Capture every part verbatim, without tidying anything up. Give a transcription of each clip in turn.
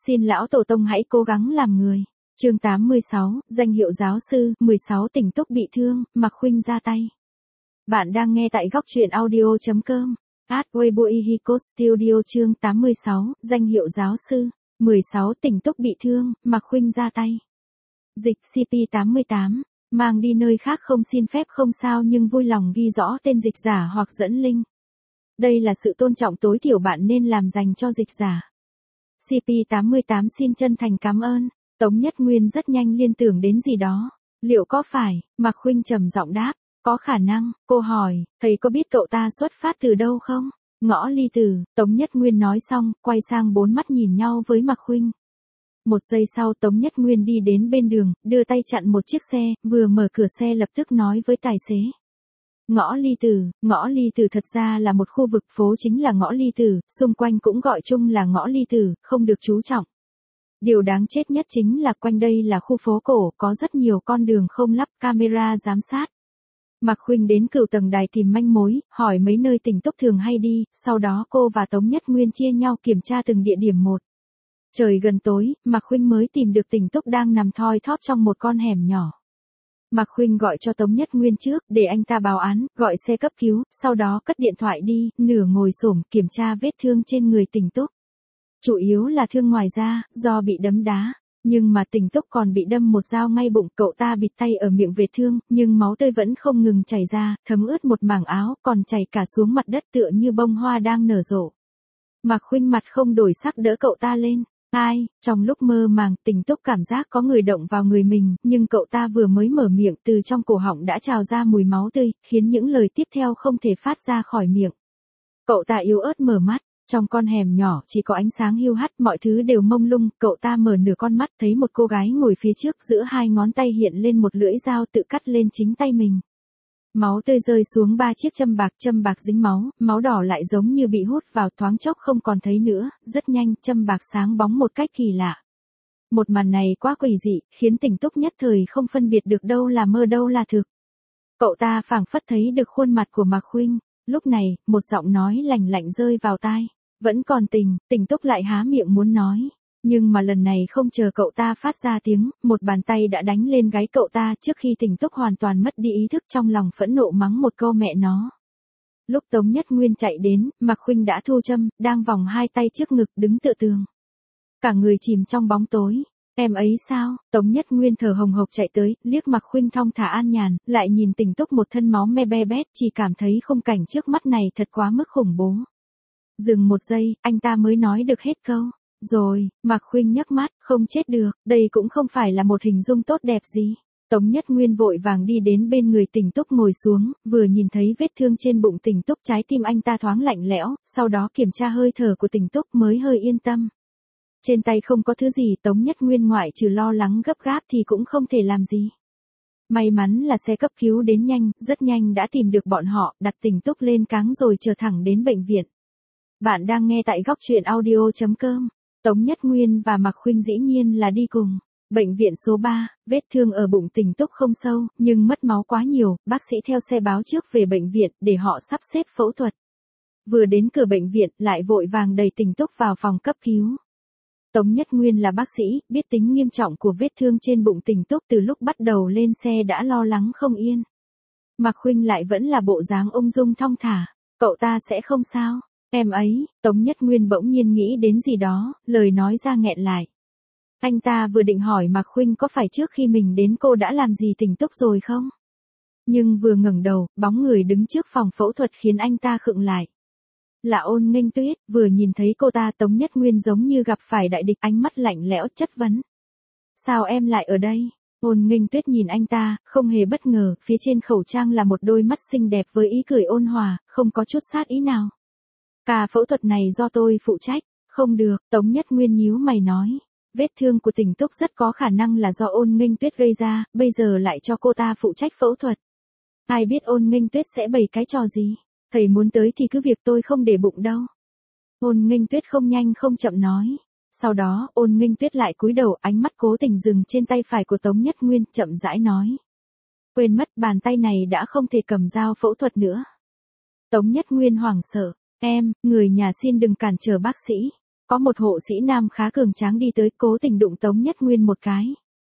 Xin lão tổ tông hãy cố gắng làm người. Chương tám mươi sáu, danh hiệu giáo sư, mười sáu Tỉnh Túc bị thương, Mạc Khuynh ra tay. Bạn đang nghe tại góc truyện audio chấm com. At Weibo Ihiko Studio chương tám mươi sáu, danh hiệu giáo sư, mười sáu Tỉnh Túc bị thương, Mạc Khuynh ra tay. Dịch xê pê tám mươi tám, mang đi nơi khác không xin phép không sao nhưng vui lòng ghi rõ tên dịch giả hoặc dẫn link. Đây là sự tôn trọng tối thiểu bạn nên làm dành cho dịch giả. xê pê tám mươi tám xin chân thành cảm ơn. Tống Nhất Nguyên rất nhanh liên tưởng đến gì đó. Liệu có phải? Mạc Khuynh trầm giọng đáp. Có khả năng. Cô hỏi, thầy có biết cậu ta xuất phát từ đâu không? Ngõ Ly Tử. Tống Nhất Nguyên nói xong, quay sang bốn mắt nhìn nhau với Mạc Khuynh. Một giây sau Tống Nhất Nguyên đi đến bên đường, đưa tay chặn một chiếc xe, vừa mở cửa xe lập tức nói với tài xế. Ngõ Ly Tử, Ngõ Ly Tử thật ra là một khu vực phố chính là Ngõ Ly Tử, xung quanh cũng gọi chung là Ngõ Ly Tử, không được chú trọng. Điều đáng chết nhất chính là quanh đây là khu phố cổ, có rất nhiều con đường không lắp camera giám sát. Mạc Khuynh đến cửu tầng đài tìm manh mối, hỏi mấy nơi Tỉnh Túc thường hay đi, sau đó cô và Tống Nhất Nguyên chia nhau kiểm tra từng địa điểm một. Trời gần tối, Mạc Khuynh mới tìm được Tỉnh Túc đang nằm thoi thóp trong một con hẻm nhỏ. Mạc Khuynh gọi cho Tống Nhất Nguyên trước, để anh ta báo án, gọi xe cấp cứu, sau đó cất điện thoại đi, nửa ngồi xổm kiểm tra vết thương trên người Tỉnh Túc. Chủ yếu là thương ngoài da, do bị đấm đá. Nhưng mà Tỉnh Túc còn bị đâm một dao ngay bụng, cậu ta bịt tay ở miệng vết thương, nhưng máu tươi vẫn không ngừng chảy ra, thấm ướt một mảng áo, còn chảy cả xuống mặt đất tựa như bông hoa đang nở rộ. Mạc Khuynh mặt không đổi sắc đỡ cậu ta lên. Ai, trong lúc mơ màng, Tỉnh Túc cảm giác có người động vào người mình, nhưng cậu ta vừa mới mở miệng từ trong cổ họng đã trào ra mùi máu tươi, khiến những lời tiếp theo không thể phát ra khỏi miệng. Cậu ta yếu ớt mở mắt, trong con hẻm nhỏ chỉ có ánh sáng hiu hắt, mọi thứ đều mông lung, cậu ta mở nửa con mắt thấy một cô gái ngồi phía trước giữa hai ngón tay hiện lên một lưỡi dao tự cắt lên chính tay mình. Máu tươi rơi xuống ba chiếc châm bạc, châm bạc dính máu, máu đỏ lại giống như bị hút vào, thoáng chốc không còn thấy nữa, rất nhanh, châm bạc sáng bóng một cách kỳ lạ. Một màn này quá quỷ dị, khiến Tỉnh Túc nhất thời không phân biệt được đâu là mơ đâu là thực. Cậu ta phảng phất thấy được khuôn mặt của Mạc Khuynh, lúc này, một giọng nói lạnh lạnh rơi vào tai. Vẫn còn tình, Tỉnh Túc lại há miệng muốn nói. Nhưng mà lần này không chờ cậu ta phát ra tiếng, một bàn tay đã đánh lên gáy cậu ta trước khi Tỉnh Túc hoàn toàn mất đi ý thức, trong lòng phẫn nộ mắng một câu mẹ nó. Lúc Tống Nhất Nguyên chạy đến, Mạc Khuynh đã thu châm, đang vòng hai tay trước ngực đứng tựa tường. Cả người chìm trong bóng tối. Em ấy sao? Tống Nhất Nguyên thở hồng hộc chạy tới, liếc Mạc Khuynh thong thả an nhàn, lại nhìn Tỉnh Túc một thân máu me be bét, chỉ cảm thấy khung cảnh trước mắt này thật quá mức khủng bố. Dừng một giây, anh ta mới nói được hết câu. Rồi, Mạc Khuynh nhấc mắt, không chết được, đây cũng không phải là một hình dung tốt đẹp gì. Tống Nhất Nguyên vội vàng đi đến bên người Tỉnh Túc ngồi xuống, vừa nhìn thấy vết thương trên bụng Tỉnh Túc, trái tim anh ta thoáng lạnh lẽo, sau đó kiểm tra hơi thở của Tỉnh Túc mới hơi yên tâm. Trên tay không có thứ gì, Tống Nhất Nguyên ngoại trừ lo lắng gấp gáp thì cũng không thể làm gì. May mắn là xe cấp cứu đến nhanh, rất nhanh đã tìm được bọn họ, đặt Tỉnh Túc lên cáng rồi chờ thẳng đến bệnh viện. Bạn đang nghe tại góc truyện audio chấm com. Tống Nhất Nguyên và Mạc Khuynh dĩ nhiên là đi cùng. Bệnh viện số ba, vết thương ở bụng Tỉnh Túc không sâu, nhưng mất máu quá nhiều, bác sĩ theo xe báo trước về bệnh viện để họ sắp xếp phẫu thuật. Vừa đến cửa bệnh viện, lại vội vàng đẩy Tỉnh Túc vào phòng cấp cứu. Tống Nhất Nguyên là bác sĩ, biết tính nghiêm trọng của vết thương trên bụng Tỉnh Túc, từ lúc bắt đầu lên xe đã lo lắng không yên. Mạc Khuynh lại vẫn là bộ dáng ung dung thong thả, cậu ta sẽ không sao. Em ấy, Tống Nhất Nguyên bỗng nhiên nghĩ đến gì đó, lời nói ra nghẹn lại. Anh ta vừa định hỏi Mạc Khuynh có phải trước khi mình đến cô đã làm gì Tỉnh Túc rồi không? Nhưng vừa ngẩng đầu, bóng người đứng trước phòng phẫu thuật khiến anh ta khựng lại. Là Ôn Nghênh Tuyết, vừa nhìn thấy cô ta Tống Nhất Nguyên giống như gặp phải đại địch, ánh mắt lạnh lẽo chất vấn. Sao em lại ở đây? Ôn Nghênh Tuyết nhìn anh ta, không hề bất ngờ, phía trên khẩu trang là một đôi mắt xinh đẹp với ý cười ôn hòa, không có chút sát ý nào. Cả phẫu thuật này do tôi phụ trách. Không được, Tống Nhất Nguyên nhíu mày nói. Vết thương của Tỉnh Túc rất có khả năng là do Ôn Nghênh Tuyết gây ra, bây giờ lại cho cô ta phụ trách phẫu thuật. Ai biết Ôn Nghênh Tuyết sẽ bày cái trò gì? Thầy muốn tới thì cứ việc, tôi không để bụng đâu. Ôn Nghênh Tuyết không nhanh không chậm nói. Sau đó, Ôn Nghênh Tuyết lại cúi đầu, ánh mắt cố tình dừng trên tay phải của Tống Nhất Nguyên, chậm rãi nói. Quên mất bàn tay này đã không thể cầm dao phẫu thuật nữa. Tống Nhất Nguyên hoảng sợ. Em, người nhà xin đừng cản trở bác sĩ. có một hộ sĩ nam khá cường tráng đi tới cố tình đụng Tống Nhất Nguyên một cái.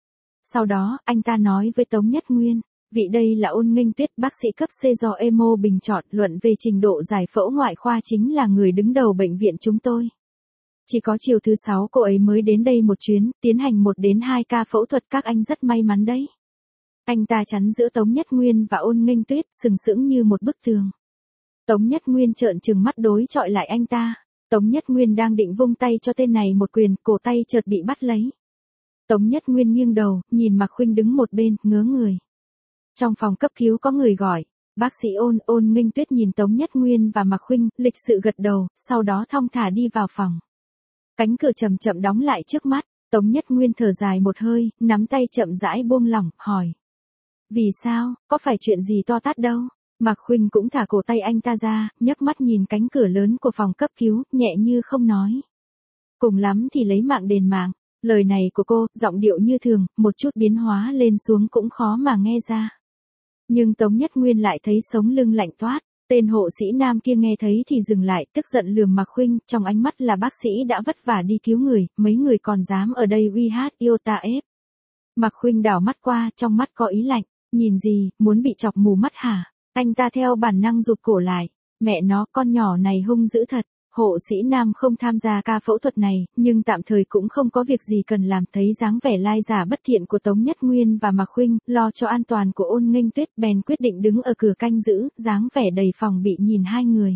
Sau đó, anh ta nói với Tống Nhất Nguyên, vị đây là Ôn Nghênh Tuyết, bác sĩ cấp C do emo bình chọn, luận về trình độ giải phẫu ngoại khoa chính là người đứng đầu bệnh viện chúng tôi. Chỉ có chiều thứ sáu cô ấy mới đến đây một chuyến, tiến hành một đến hai ca phẫu thuật, các anh rất may mắn đấy. Anh ta chắn giữa Tống Nhất Nguyên và Ôn Nghênh Tuyết, sừng sững như một bức tường. Tống Nhất Nguyên trợn trừng mắt đối chọi lại anh ta. Tống Nhất Nguyên đang định vung tay cho tên này một quyền, cổ tay chợt bị bắt lấy. Tống Nhất Nguyên nghiêng đầu, nhìn Mạc Khuynh đứng một bên, ngớ người. Trong phòng cấp cứu có người gọi, bác sĩ Ôn. Ôn Nghênh Tuyết nhìn Tống Nhất Nguyên và Mạc Khuynh, lịch sự gật đầu, sau đó thong thả đi vào phòng. Cánh cửa chậm chậm đóng lại trước mắt, Tống Nhất Nguyên thở dài một hơi, nắm tay chậm rãi buông lỏng, hỏi. Vì sao, có phải chuyện gì to tát đâu? Mạc Khuynh cũng thả cổ tay anh ta ra, nhấc mắt nhìn cánh cửa lớn của phòng cấp cứu, nhẹ như không nói. Cùng lắm thì lấy mạng đền mạng. Lời này của cô, giọng điệu như thường, một chút biến hóa lên xuống cũng khó mà nghe ra. Nhưng Tống Nhất Nguyên lại thấy sống lưng lạnh toát. Tên hộ sĩ nam kia nghe thấy thì dừng lại, tức giận lườm Mạc Khuynh, trong ánh mắt là bác sĩ đã vất vả đi cứu người, mấy người còn dám ở đây uy hát yêu ta ép. Mạc Khuynh đảo mắt qua, trong mắt có ý lạnh, nhìn gì, muốn bị chọc mù mắt hả? Anh ta theo bản năng rụt cổ lại, mẹ nó, con nhỏ này hung dữ thật. Hộ sĩ nam không tham gia ca phẫu thuật này, nhưng tạm thời cũng không có việc gì cần làm, thấy dáng vẻ lai giả bất thiện của Tống Nhất Nguyên và Mạc Khuynh, lo cho an toàn của Ôn Nghênh Tuyết, bèn quyết định đứng ở cửa canh giữ, dáng vẻ đầy phòng bị nhìn hai người.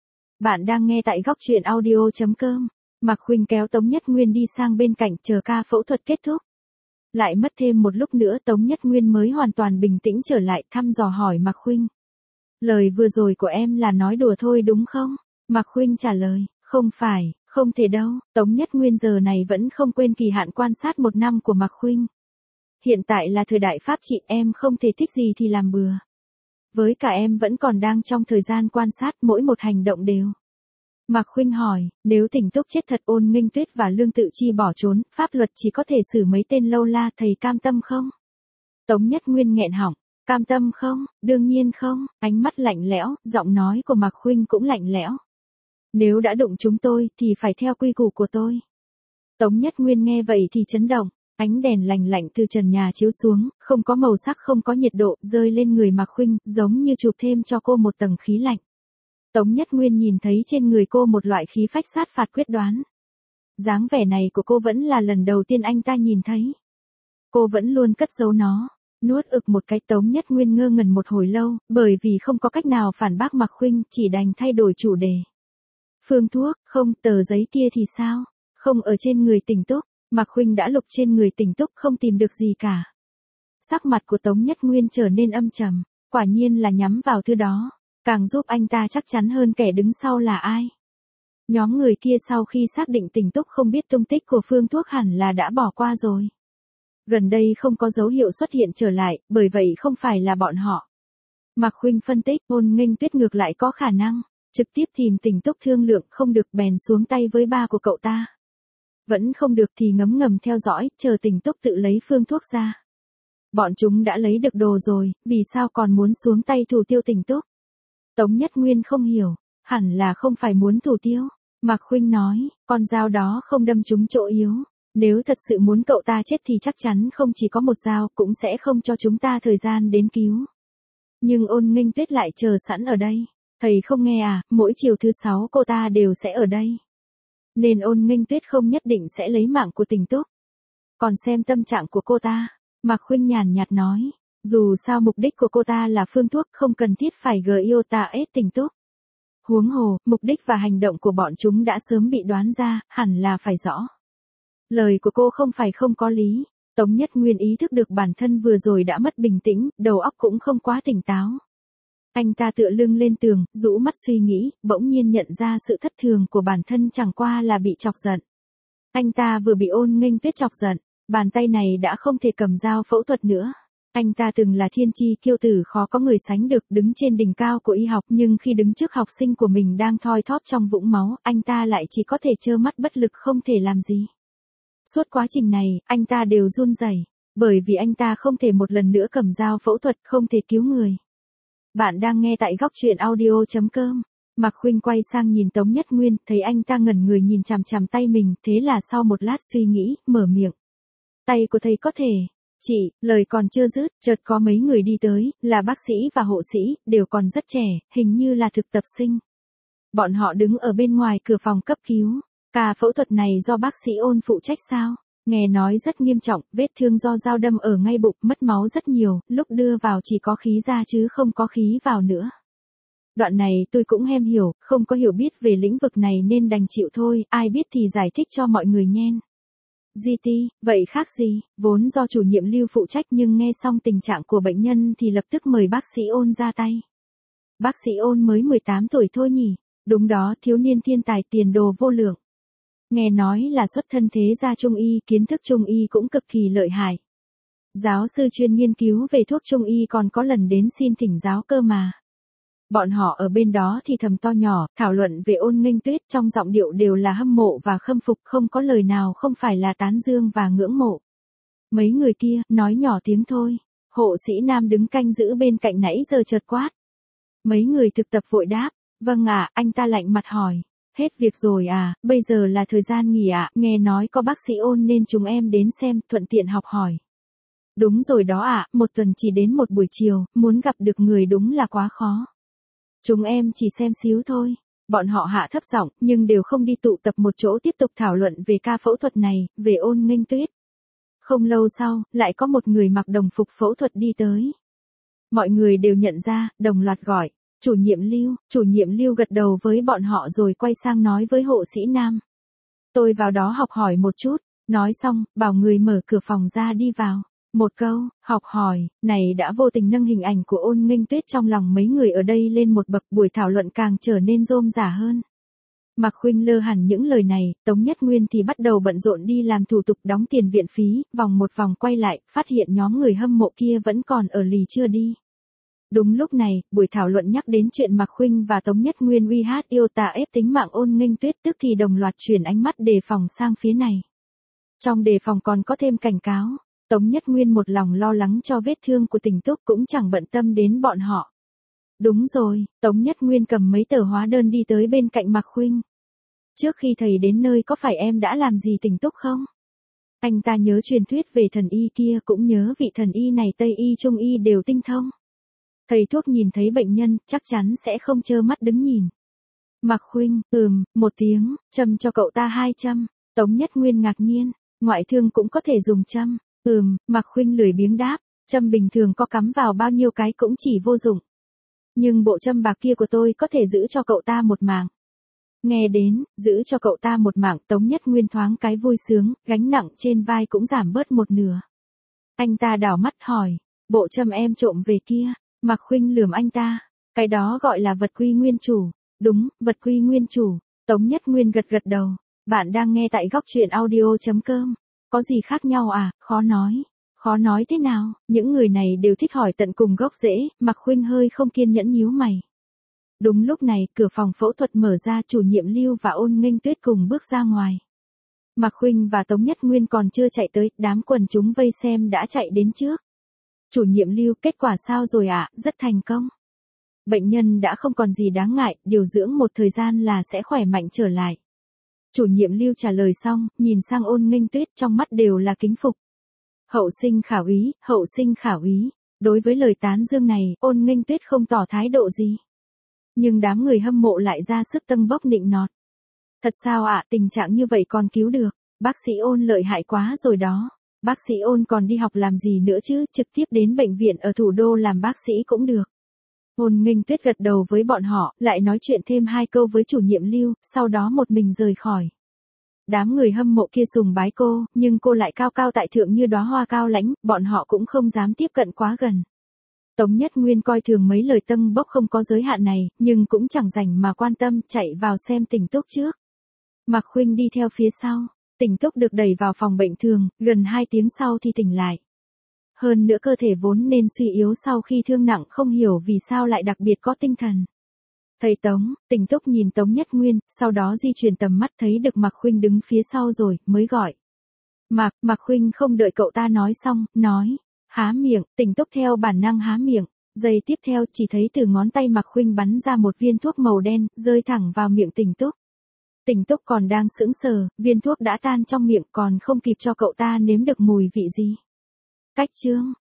Bạn đang nghe tại góc truyện audio chấm com. Mạc Khuynh kéo Tống Nhất Nguyên đi sang bên cạnh chờ ca phẫu thuật kết thúc. Lại mất thêm một lúc nữa Tống Nhất Nguyên mới hoàn toàn bình tĩnh trở lại, thăm dò hỏi Mạc Khuynh. Lời vừa rồi của em là nói đùa thôi đúng không? Mạc Khuynh trả lời, không phải, không thể đâu. Tống Nhất Nguyên giờ này vẫn không quên kỳ hạn quan sát một năm của Mạc Khuynh. Hiện tại là thời đại pháp trị, em không thể thích gì thì làm bừa. Với cả em vẫn còn đang trong thời gian quan sát, mỗi một hành động đều. Mạc Khuynh hỏi, nếu Tỉnh Túc chết thật, Ôn Nghênh Tuyết và Lương Tự Chi bỏ trốn, pháp luật chỉ có thể xử mấy tên lâu la, thầy cam tâm không? Tống Nhất Nguyên nghẹn họng. Cam tâm không? Đương nhiên không. Ánh mắt lạnh lẽo, giọng nói của Mạc Khuynh cũng lạnh lẽo. Nếu đã đụng chúng tôi, thì phải theo quy củ của tôi. Tống Nhất Nguyên nghe vậy thì chấn động, ánh đèn lành lạnh từ trần nhà chiếu xuống, không có màu sắc, không có nhiệt độ, rơi lên người Mạc Khuynh, giống như chụp thêm cho cô một tầng khí lạnh. Tống Nhất Nguyên nhìn thấy trên người cô một loại khí phách sát phạt quyết đoán. Dáng vẻ này của cô vẫn là lần đầu tiên anh ta nhìn thấy. Cô vẫn luôn cất giấu nó. Nuốt ực một cái, Tống Nhất Nguyên ngơ ngẩn một hồi lâu, bởi vì không có cách nào phản bác Mạc Khuynh, chỉ đành thay đổi chủ đề. Phương thuốc, không, tờ giấy kia thì sao? Không ở trên người Tỉnh Túc. Mạc Khuynh đã lục trên người Tỉnh Túc, không tìm được gì cả. Sắc mặt của Tống Nhất Nguyên trở nên âm trầm, quả nhiên là nhắm vào thứ đó, càng giúp anh ta chắc chắn hơn kẻ đứng sau là ai. Nhóm người kia sau khi xác định Tỉnh Túc không biết tung tích của phương thuốc hẳn là đã bỏ qua rồi. Gần đây không có dấu hiệu xuất hiện trở lại, bởi vậy không phải là bọn họ. Mạc Khuynh phân tích, Ôn Nghênh Tuyết ngược lại có khả năng trực tiếp tìm Tỉnh Túc thương lượng, không được bèn xuống tay với ba của cậu ta. Vẫn không được thì ngấm ngầm theo dõi, chờ Tỉnh Túc tự lấy phương thuốc ra. Bọn chúng đã lấy được đồ rồi, vì sao còn muốn xuống tay thủ tiêu Tỉnh Túc? Tống Nhất Nguyên không hiểu, hẳn là không phải muốn thủ tiêu. Mạc Khuynh nói, con dao đó không đâm trúng chỗ yếu. Nếu thật sự muốn cậu ta chết thì chắc chắn không chỉ có một dao, cũng sẽ không cho chúng ta thời gian đến cứu. Nhưng Ôn Nghênh Tuyết lại chờ sẵn ở đây. Thầy không nghe à, mỗi chiều thứ sáu cô ta đều sẽ ở đây. Nên Ôn Nghênh Tuyết không nhất định sẽ lấy mạng của Tỉnh Túc. Còn xem tâm trạng của cô ta, Mạc Khuynh nhàn nhạt nói, dù sao mục đích của cô ta là phương thuốc, không cần thiết phải gờ yêu ta ết Tỉnh Túc. Huống hồ, mục đích và hành động của bọn chúng đã sớm bị đoán ra, hẳn là phải rõ. Lời của cô không phải không có lý. Tống Nhất Nguyên ý thức được bản thân vừa rồi đã mất bình tĩnh, đầu óc cũng không quá tỉnh táo. Anh ta tựa lưng lên tường, rũ mắt suy nghĩ, bỗng nhiên nhận ra sự thất thường của bản thân chẳng qua là bị chọc giận. Anh ta vừa bị Ôn Nghênh Tuyết chọc giận, bàn tay này đã không thể cầm dao phẫu thuật nữa. Anh ta từng là thiên chi kiêu tử khó có người sánh được, đứng trên đỉnh cao của y học, nhưng khi đứng trước học sinh của mình đang thoi thóp trong vũng máu, anh ta lại chỉ có thể trơ mắt bất lực không thể làm gì. Suốt quá trình này, anh ta đều run rẩy, bởi vì anh ta không thể một lần nữa cầm dao phẫu thuật, không thể cứu người. Bạn đang nghe tại góc truyện audio chấm com. Mạc Khuynh quay sang nhìn Tống Nhất Nguyên, thấy anh ta ngẩn người nhìn chằm chằm tay mình, thế là sau một lát suy nghĩ, mở miệng. Tay của thầy có thể. Chị, lời còn chưa dứt, chợt có mấy người đi tới, là bác sĩ và hộ sĩ, đều còn rất trẻ, hình như là thực tập sinh. Bọn họ đứng ở bên ngoài cửa phòng cấp cứu. Ca phẫu thuật này do bác sĩ Ôn phụ trách sao? Nghe nói rất nghiêm trọng, vết thương do dao đâm ở ngay bụng, mất máu rất nhiều, lúc đưa vào chỉ có khí ra chứ không có khí vào nữa. Đoạn này tôi cũng hem hiểu, không có hiểu biết về lĩnh vực này nên đành chịu thôi, ai biết thì giải thích cho mọi người nhen. giê tê, vậy khác gì, vốn do chủ nhiệm Lưu phụ trách nhưng nghe xong tình trạng của bệnh nhân thì lập tức mời bác sĩ Ôn ra tay. Bác sĩ Ôn mới mười tám tuổi thôi nhỉ, đúng đó, thiếu niên thiên tài tiền đồ vô lượng. Nghe nói là xuất thân thế gia trung y, kiến thức trung y cũng cực kỳ lợi hại. Giáo sư chuyên nghiên cứu về thuốc trung y còn có lần đến xin thỉnh giáo cơ mà. Bọn họ ở bên đó thì thầm to nhỏ, thảo luận về Ôn Nghênh Tuyết, trong giọng điệu đều là hâm mộ và khâm phục, không có lời nào không phải là tán dương và ngưỡng mộ. Mấy người kia, nói nhỏ tiếng thôi. Hộ sĩ nam đứng canh giữ bên cạnh nãy giờ chợt quát. Mấy người thực tập vội đáp, vâng ạ, anh ta lạnh mặt hỏi. Hết việc rồi à, bây giờ là thời gian nghỉ ạ, nghe nói có bác sĩ Ôn nên chúng em đến xem, thuận tiện học hỏi. Đúng rồi đó ạ, một tuần chỉ đến một buổi chiều, muốn gặp được người đúng là quá khó. Chúng em chỉ xem xíu thôi. Bọn họ hạ thấp giọng, nhưng đều không đi tụ tập một chỗ tiếp tục thảo luận về ca phẫu thuật này, về Ôn Nghênh Tuyết. Không lâu sau, lại có một người mặc đồng phục phẫu thuật đi tới. Mọi người đều nhận ra, đồng loạt gọi. Chủ nhiệm Lưu, chủ nhiệm Lưu gật đầu với bọn họ rồi quay sang nói với hộ sĩ nam. Tôi vào đó học hỏi một chút, nói xong, bảo người mở cửa phòng ra đi vào. Một câu, học hỏi, này đã vô tình nâng hình ảnh của Ôn Nghênh Tuyết trong lòng mấy người ở đây lên một bậc, buổi thảo luận càng trở nên rôm rả hơn. Mạc Khuynh lơ hẳn những lời này, Tống Nhất Nguyên thì bắt đầu bận rộn đi làm thủ tục đóng tiền viện phí, vòng một vòng quay lại, phát hiện nhóm người hâm mộ kia vẫn còn ở lì chưa đi. Đúng lúc này, buổi thảo luận nhắc đến chuyện Mạc Khuynh và Tống Nhất Nguyên uy hát yêu tà ép tính mạng Ôn Nghênh Tuyết, tức thì đồng loạt chuyển ánh mắt đề phòng sang phía này. Trong đề phòng còn có thêm cảnh cáo. Tống Nhất Nguyên một lòng lo lắng cho vết thương của Tình Túc cũng chẳng bận tâm đến bọn họ. Đúng rồi, Tống Nhất Nguyên cầm mấy tờ hóa đơn đi tới bên cạnh Mạc Khuynh. Trước khi thầy đến nơi có phải em đã làm gì Tình Túc không? Anh ta nhớ truyền thuyết về thần y kia, cũng nhớ vị thần y này Tây y Trung y đều tinh thông. Thầy thuốc nhìn thấy bệnh nhân, chắc chắn sẽ không trơ mắt đứng nhìn. Mạc Khuynh, ừm, một tiếng, châm cho cậu ta hai châm. Tống Nhất Nguyên ngạc nhiên, ngoại thương cũng có thể dùng châm. Ừm, Mạc Khuynh lười biếng đáp, châm bình thường có cắm vào bao nhiêu cái cũng chỉ vô dụng. Nhưng bộ châm bạc kia của tôi có thể giữ cho cậu ta một mạng. Nghe đến, giữ cho cậu ta một mạng, Tống Nhất Nguyên thoáng cái vui sướng, gánh nặng trên vai cũng giảm bớt một nửa. Anh ta đảo mắt hỏi, bộ châm em trộm về kia, Mạc Khuynh lườm anh ta, cái đó gọi là vật quy nguyên chủ. Đúng, vật quy nguyên chủ. Tống Nhất Nguyên gật gật đầu, bạn đang nghe tại góc truyện audio chấm com. Có gì khác nhau à, khó nói. Khó nói thế nào, những người này đều thích hỏi tận cùng gốc rễ, Mạc Khuynh hơi không kiên nhẫn nhíu mày. Đúng lúc này, cửa phòng phẫu thuật mở ra, chủ nhiệm Lưu và Ôn Nghênh Tuyết cùng bước ra ngoài. Mạc Khuynh và Tống Nhất Nguyên còn chưa chạy tới, đám quần chúng vây xem đã chạy đến trước. Chủ nhiệm Lưu, kết quả sao rồi ạ, à? Rất thành công. Bệnh nhân đã không còn gì đáng ngại, điều dưỡng một thời gian là sẽ khỏe mạnh trở lại. Chủ nhiệm Lưu trả lời xong, nhìn sang Ôn Nghênh Tuyết, trong mắt đều là kính phục. Hậu sinh khả úy, hậu sinh khả úy. Đối với lời tán dương này, Ôn Nghênh Tuyết không tỏ thái độ gì. Nhưng đám người hâm mộ lại ra sức tâng bốc nịnh nọt. Thật sao ạ, à, tình trạng như vậy còn cứu được, bác sĩ Ôn lợi hại quá rồi đó. Bác sĩ Ôn còn đi học làm gì nữa chứ, trực tiếp đến bệnh viện ở thủ đô làm bác sĩ cũng được. Ôn Nghênh Tuyết gật đầu với bọn họ, lại nói chuyện thêm hai câu với chủ nhiệm Lưu, sau đó một mình rời khỏi. Đám người hâm mộ kia sùng bái cô, nhưng cô lại cao cao tại thượng như đóa hoa cao lãnh, bọn họ cũng không dám tiếp cận quá gần. Tống Nhất Nguyên coi thường mấy lời tâng bốc không có giới hạn này, nhưng cũng chẳng rảnh mà quan tâm, chạy vào xem Tình Túc trước. Mạc Khuynh đi theo phía sau, Tình Túc được đẩy vào phòng bệnh thường, gần hai tiếng sau thì tỉnh lại. Hơn nữa cơ thể vốn nên suy yếu sau khi thương nặng không hiểu vì sao lại đặc biệt có tinh thần. Thầy Tống, Tình Túc nhìn Tống Nhất Nguyên, sau đó di chuyển tầm mắt thấy được Mạc Khuynh đứng phía sau rồi, mới gọi. Mạc, Mạc Khuynh không đợi cậu ta nói xong, nói. Há miệng, Tình Túc theo bản năng há miệng. Giây tiếp theo chỉ thấy từ ngón tay Mạc Khuynh bắn ra một viên thuốc màu đen, rơi thẳng vào miệng Tình Túc. Tình Túc còn đang sững sờ, viên thuốc đã tan trong miệng còn không kịp cho cậu ta nếm được mùi vị gì. Cách chương